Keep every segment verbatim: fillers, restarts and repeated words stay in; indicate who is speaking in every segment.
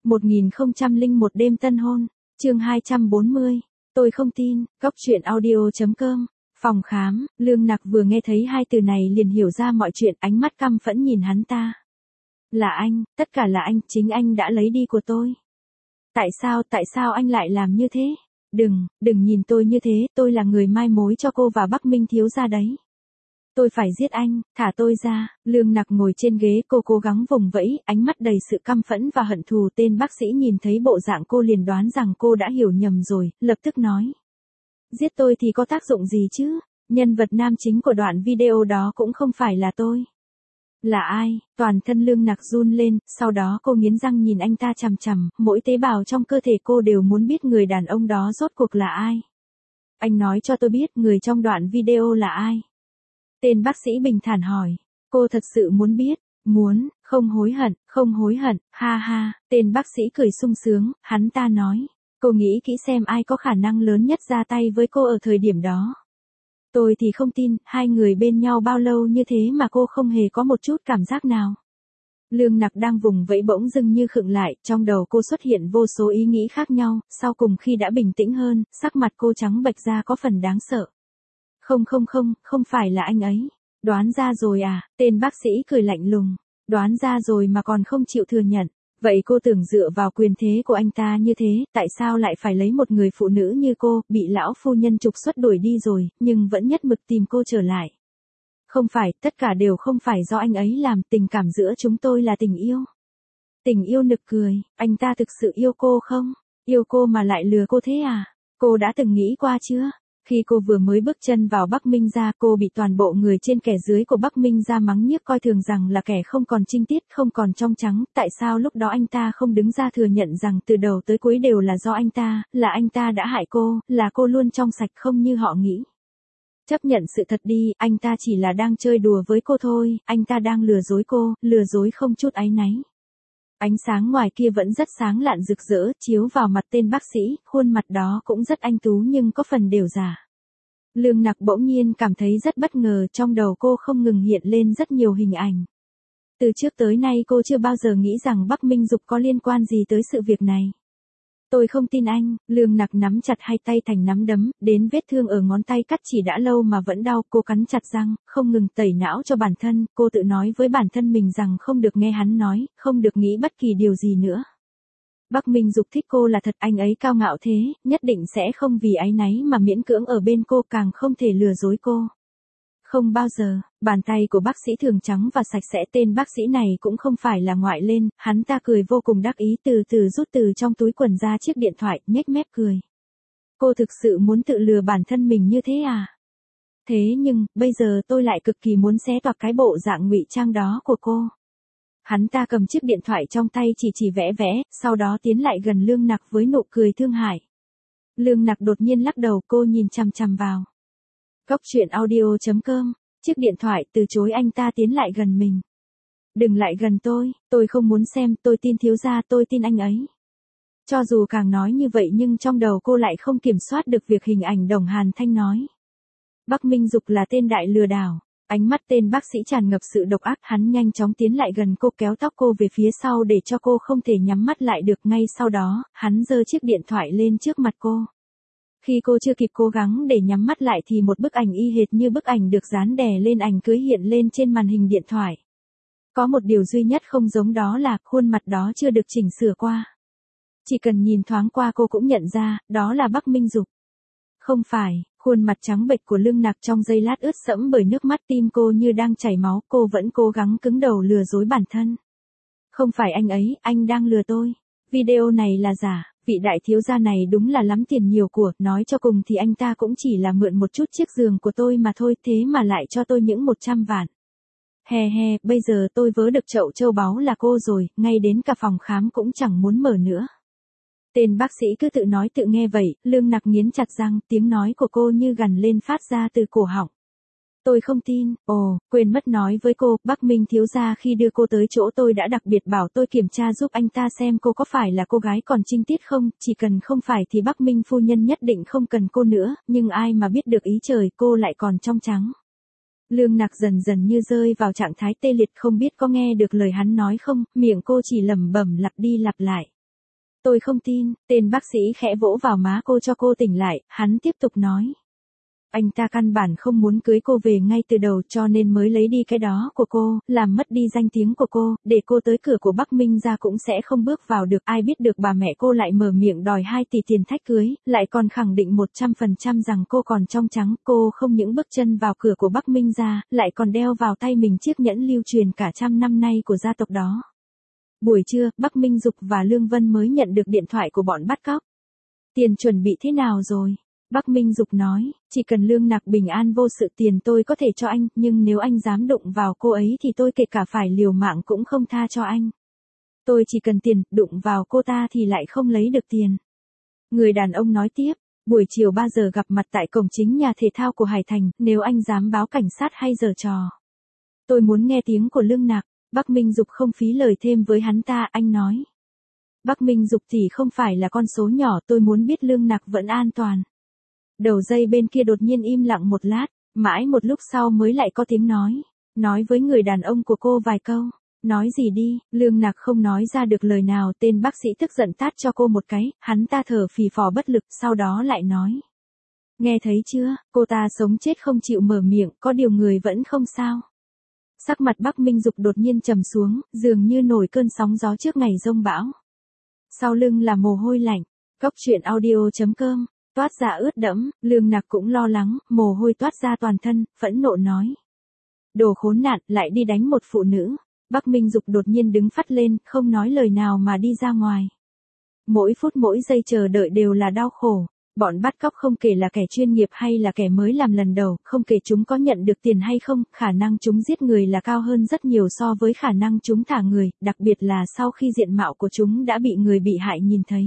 Speaker 1: một nghìn không trăm lẻ một đêm tân hôn, chương hai trăm bốn mươi, tôi không tin, góc truyện audio.com, phòng khám, Lương Nặc vừa nghe thấy hai từ này liền hiểu ra mọi chuyện, ánh mắt căm phẫn nhìn hắn ta. Là anh, tất cả là anh, chính anh đã lấy đi của tôi. Tại sao, tại sao anh lại làm như thế? Đừng, đừng nhìn tôi như thế, tôi là người mai mối cho cô và Bắc Minh thiếu gia đấy. Tôi phải giết anh, thả tôi ra. Lương Nặc ngồi trên ghế, cô cố gắng vùng vẫy, ánh mắt đầy sự căm phẫn và hận thù. Tên bác sĩ nhìn thấy bộ dạng cô liền đoán rằng cô đã hiểu nhầm rồi, lập tức nói. Giết tôi thì có tác dụng gì chứ? Nhân vật nam chính của đoạn video đó cũng không phải là tôi. Là ai? Toàn thân Lương Nặc run lên, sau đó cô nghiến răng nhìn anh ta chằm chằm, mỗi tế bào trong cơ thể cô đều muốn biết người đàn ông đó rốt cuộc là ai. Anh nói cho tôi biết người trong đoạn video là ai? Tên bác sĩ bình thản hỏi. Cô thật sự muốn biết? Muốn, không hối hận, không hối hận, ha ha. Tên bác sĩ cười sung sướng, hắn ta nói. Cô nghĩ kỹ xem ai có khả năng lớn nhất ra tay với cô ở thời điểm đó. Tôi thì không tin, hai người bên nhau bao lâu như thế mà cô không hề có một chút cảm giác nào. Lương Nặc đang vùng vẫy bỗng dưng như khựng lại, trong đầu cô xuất hiện vô số ý nghĩ khác nhau, sau cùng khi đã bình tĩnh hơn, sắc mặt cô trắng bệch ra có phần đáng sợ. Không không không, không phải là anh ấy. Đoán ra rồi à? Tên bác sĩ cười lạnh lùng. Đoán ra rồi mà còn không chịu thừa nhận. Vậy cô tưởng dựa vào quyền thế của anh ta như thế, tại sao lại phải lấy một người phụ nữ như cô, bị lão phu nhân trục xuất đuổi đi rồi, nhưng vẫn nhất mực tìm cô trở lại. Không phải, tất cả đều không phải do anh ấy làm, tình cảm giữa chúng tôi là tình yêu. Tình yêu nực cười, anh ta thực sự yêu cô không? Yêu cô mà lại lừa cô thế à? Cô đã từng nghĩ qua chưa? Khi cô vừa mới bước chân vào Bắc Minh gia, cô bị toàn bộ người trên kẻ dưới của Bắc Minh gia mắng nhiếc coi thường rằng là kẻ không còn trinh tiết, không còn trong trắng. Tại sao lúc đó anh ta không đứng ra thừa nhận rằng từ đầu tới cuối đều là do anh ta, là anh ta đã hại cô, là cô luôn trong sạch không như họ nghĩ. Chấp nhận sự thật đi, anh ta chỉ là đang chơi đùa với cô thôi, anh ta đang lừa dối cô, lừa dối không chút áy náy. Ánh sáng ngoài kia vẫn rất sáng lạn rực rỡ, chiếu vào mặt tên bác sĩ, khuôn mặt đó cũng rất anh tú nhưng có phần đều giả. Lương Nặc bỗng nhiên cảm thấy rất bất ngờ, trong đầu cô không ngừng hiện lên rất nhiều hình ảnh. Từ trước tới nay cô chưa bao giờ nghĩ rằng Bắc Minh Dục có liên quan gì tới sự việc này. Tôi không tin anh. Lương Nặc nắm chặt hai tay thành nắm đấm, đến vết thương ở ngón tay cắt chỉ đã lâu mà vẫn đau, cô cắn chặt răng, không ngừng tẩy não cho bản thân, cô tự nói với bản thân mình rằng không được nghe hắn nói, không được nghĩ bất kỳ điều gì nữa. Bắc Minh Dục thích cô là thật, anh ấy cao ngạo thế, nhất định sẽ không vì áy náy mà miễn cưỡng ở bên cô, càng không thể lừa dối cô. Không bao giờ. Bàn tay của bác sĩ thường trắng và sạch sẽ, tên bác sĩ này cũng không phải là ngoại lên, hắn ta cười vô cùng đắc ý, từ từ rút từ trong túi quần ra chiếc điện thoại, nhếch mép cười. Cô thực sự muốn tự lừa bản thân mình như thế à? Thế nhưng, bây giờ tôi lại cực kỳ muốn xé toạc cái bộ dạng ngụy trang đó của cô. Hắn ta cầm chiếc điện thoại trong tay chỉ chỉ vẽ vẽ, sau đó tiến lại gần Lương Nặc với nụ cười thương hại. Lương Nặc đột nhiên lắc đầu, cô nhìn chằm chằm vào. Góc truyện audio.com, chiếc điện thoại từ chối anh ta tiến lại gần mình. Đừng lại gần tôi, tôi không muốn xem, tôi tin thiếu gia, tôi tin anh ấy. Cho dù càng nói như vậy nhưng trong đầu cô lại không kiểm soát được việc hình ảnh Đồng Hàn Thanh nói. Bắc Minh Dục là tên đại lừa đảo. Ánh mắt tên bác sĩ tràn ngập sự độc ác, hắn nhanh chóng tiến lại gần cô, kéo tóc cô về phía sau để cho cô không thể nhắm mắt lại được. Ngay sau đó, hắn giơ chiếc điện thoại lên trước mặt cô. Khi cô chưa kịp cố gắng để nhắm mắt lại thì một bức ảnh y hệt như bức ảnh được dán đè lên ảnh cưới hiện lên trên màn hình điện thoại. Có một điều duy nhất không giống, đó là khuôn mặt đó chưa được chỉnh sửa qua. Chỉ cần nhìn thoáng qua cô cũng nhận ra, đó là Bắc Minh Dục. Không phải. Khuôn mặt trắng bệch của Lương Nặc trong giây lát ướt sẫm bởi nước mắt, tim cô như đang chảy máu, cô vẫn cố gắng cứng đầu lừa dối bản thân. Không phải anh ấy, anh đang lừa tôi. Video này là giả, vị đại thiếu gia này đúng là lắm tiền nhiều của, nói cho cùng thì anh ta cũng chỉ là mượn một chút chiếc giường của tôi mà thôi, thế mà lại cho tôi những một trăm vạn. Hè hè, bây giờ tôi vớ được chậu châu báu là cô rồi, ngay đến cả phòng khám cũng chẳng muốn mở nữa. Tên bác sĩ cứ tự nói tự nghe vậy, Lương Nặc nghiến chặt răng, tiếng nói của cô như gằn lên phát ra từ cổ họng. Tôi không tin. Ồ, quên mất nói với cô, Bắc Minh thiếu gia khi đưa cô tới chỗ tôi đã đặc biệt bảo tôi kiểm tra giúp anh ta xem cô có phải là cô gái còn trinh tiết không, chỉ cần không phải thì Bắc Minh phu nhân nhất định không cần cô nữa, nhưng ai mà biết được ý trời, cô lại còn trong trắng. Lương Nặc dần dần như rơi vào trạng thái tê liệt, không biết có nghe được lời hắn nói không, miệng cô chỉ lẩm bẩm lặp đi lặp lại. Tôi không tin, tên bác sĩ khẽ vỗ vào má cô cho cô tỉnh lại, hắn tiếp tục nói. Anh ta căn bản không muốn cưới cô về ngay từ đầu cho nên mới lấy đi cái đó của cô, làm mất đi danh tiếng của cô, để cô tới cửa của Bắc Minh gia cũng sẽ không bước vào được. Ai biết được bà mẹ cô lại mở miệng đòi hai tỷ tiền thách cưới, lại còn khẳng định một trăm phần trăm rằng cô còn trong trắng. Cô không những bước chân vào cửa của Bắc Minh gia, lại còn đeo vào tay mình chiếc nhẫn lưu truyền cả trăm năm nay của gia tộc đó. Buổi trưa, Bắc Minh Dục và Lương Vân mới nhận được điện thoại của bọn bắt cóc. Tiền chuẩn bị thế nào rồi? Bắc Minh Dục nói, chỉ cần Lương Nặc bình an vô sự tiền tôi có thể cho anh, nhưng nếu anh dám đụng vào cô ấy thì tôi kể cả phải liều mạng cũng không tha cho anh. Tôi chỉ cần tiền, đụng vào cô ta thì lại không lấy được tiền. Người đàn ông nói tiếp, buổi chiều ba giờ gặp mặt tại cổng chính nhà thể thao của Hải Thành, nếu anh dám báo cảnh sát hay giở trò. Tôi muốn nghe tiếng của Lương Nặc. Bắc Minh Dục không phí lời thêm với hắn ta, anh nói. Bắc Minh Dục thì không phải là con số nhỏ, tôi muốn biết Lương Nặc vẫn an toàn. Đầu dây bên kia đột nhiên im lặng một lát, mãi một lúc sau mới lại có tiếng nói. Nói với người đàn ông của cô vài câu. Nói gì đi, Lương Nặc không nói ra được lời nào, tên bác sĩ tức giận tát cho cô một cái, hắn ta thở phì phò bất lực, sau đó lại nói. Nghe thấy chưa, cô ta sống chết không chịu mở miệng, có điều người vẫn không sao. Sắc mặt Bắc Minh Dục đột nhiên trầm xuống, dường như nổi cơn sóng gió trước ngày giông bão. Sau lưng là mồ hôi lạnh, Cóc truyện audio chấm com, toát ra ướt đẫm, Lương Nặc cũng lo lắng, mồ hôi toát ra toàn thân, phẫn nộ nói. Đồ khốn nạn, lại đi đánh một phụ nữ. Bắc Minh Dục đột nhiên đứng phắt lên, không nói lời nào mà đi ra ngoài. Mỗi phút mỗi giây chờ đợi đều là đau khổ. Bọn bắt cóc không kể là kẻ chuyên nghiệp hay là kẻ mới làm lần đầu, không kể chúng có nhận được tiền hay không, khả năng chúng giết người là cao hơn rất nhiều so với khả năng chúng thả người, đặc biệt là sau khi diện mạo của chúng đã bị người bị hại nhìn thấy.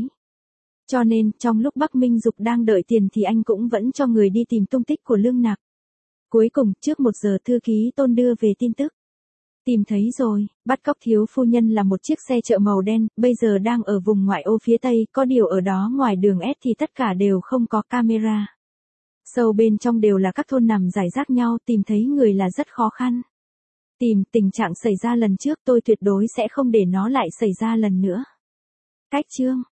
Speaker 1: Cho nên, trong lúc Bắc Minh Dục đang đợi tiền thì anh cũng vẫn cho người đi tìm tung tích của Lương Nặc. Cuối cùng, trước một giờ thư ký Tôn đưa về tin tức. Tìm thấy rồi, bắt cóc thiếu phu nhân là một chiếc xe chợ màu đen, bây giờ đang ở vùng ngoại ô phía tây, có điều ở đó ngoài đường S thì tất cả đều không có camera. Sâu bên trong đều là các thôn nằm rải rác nhau, tìm thấy người là rất khó khăn. Tìm, tình trạng xảy ra lần trước tôi tuyệt đối sẽ không để nó lại xảy ra lần nữa. Cách chương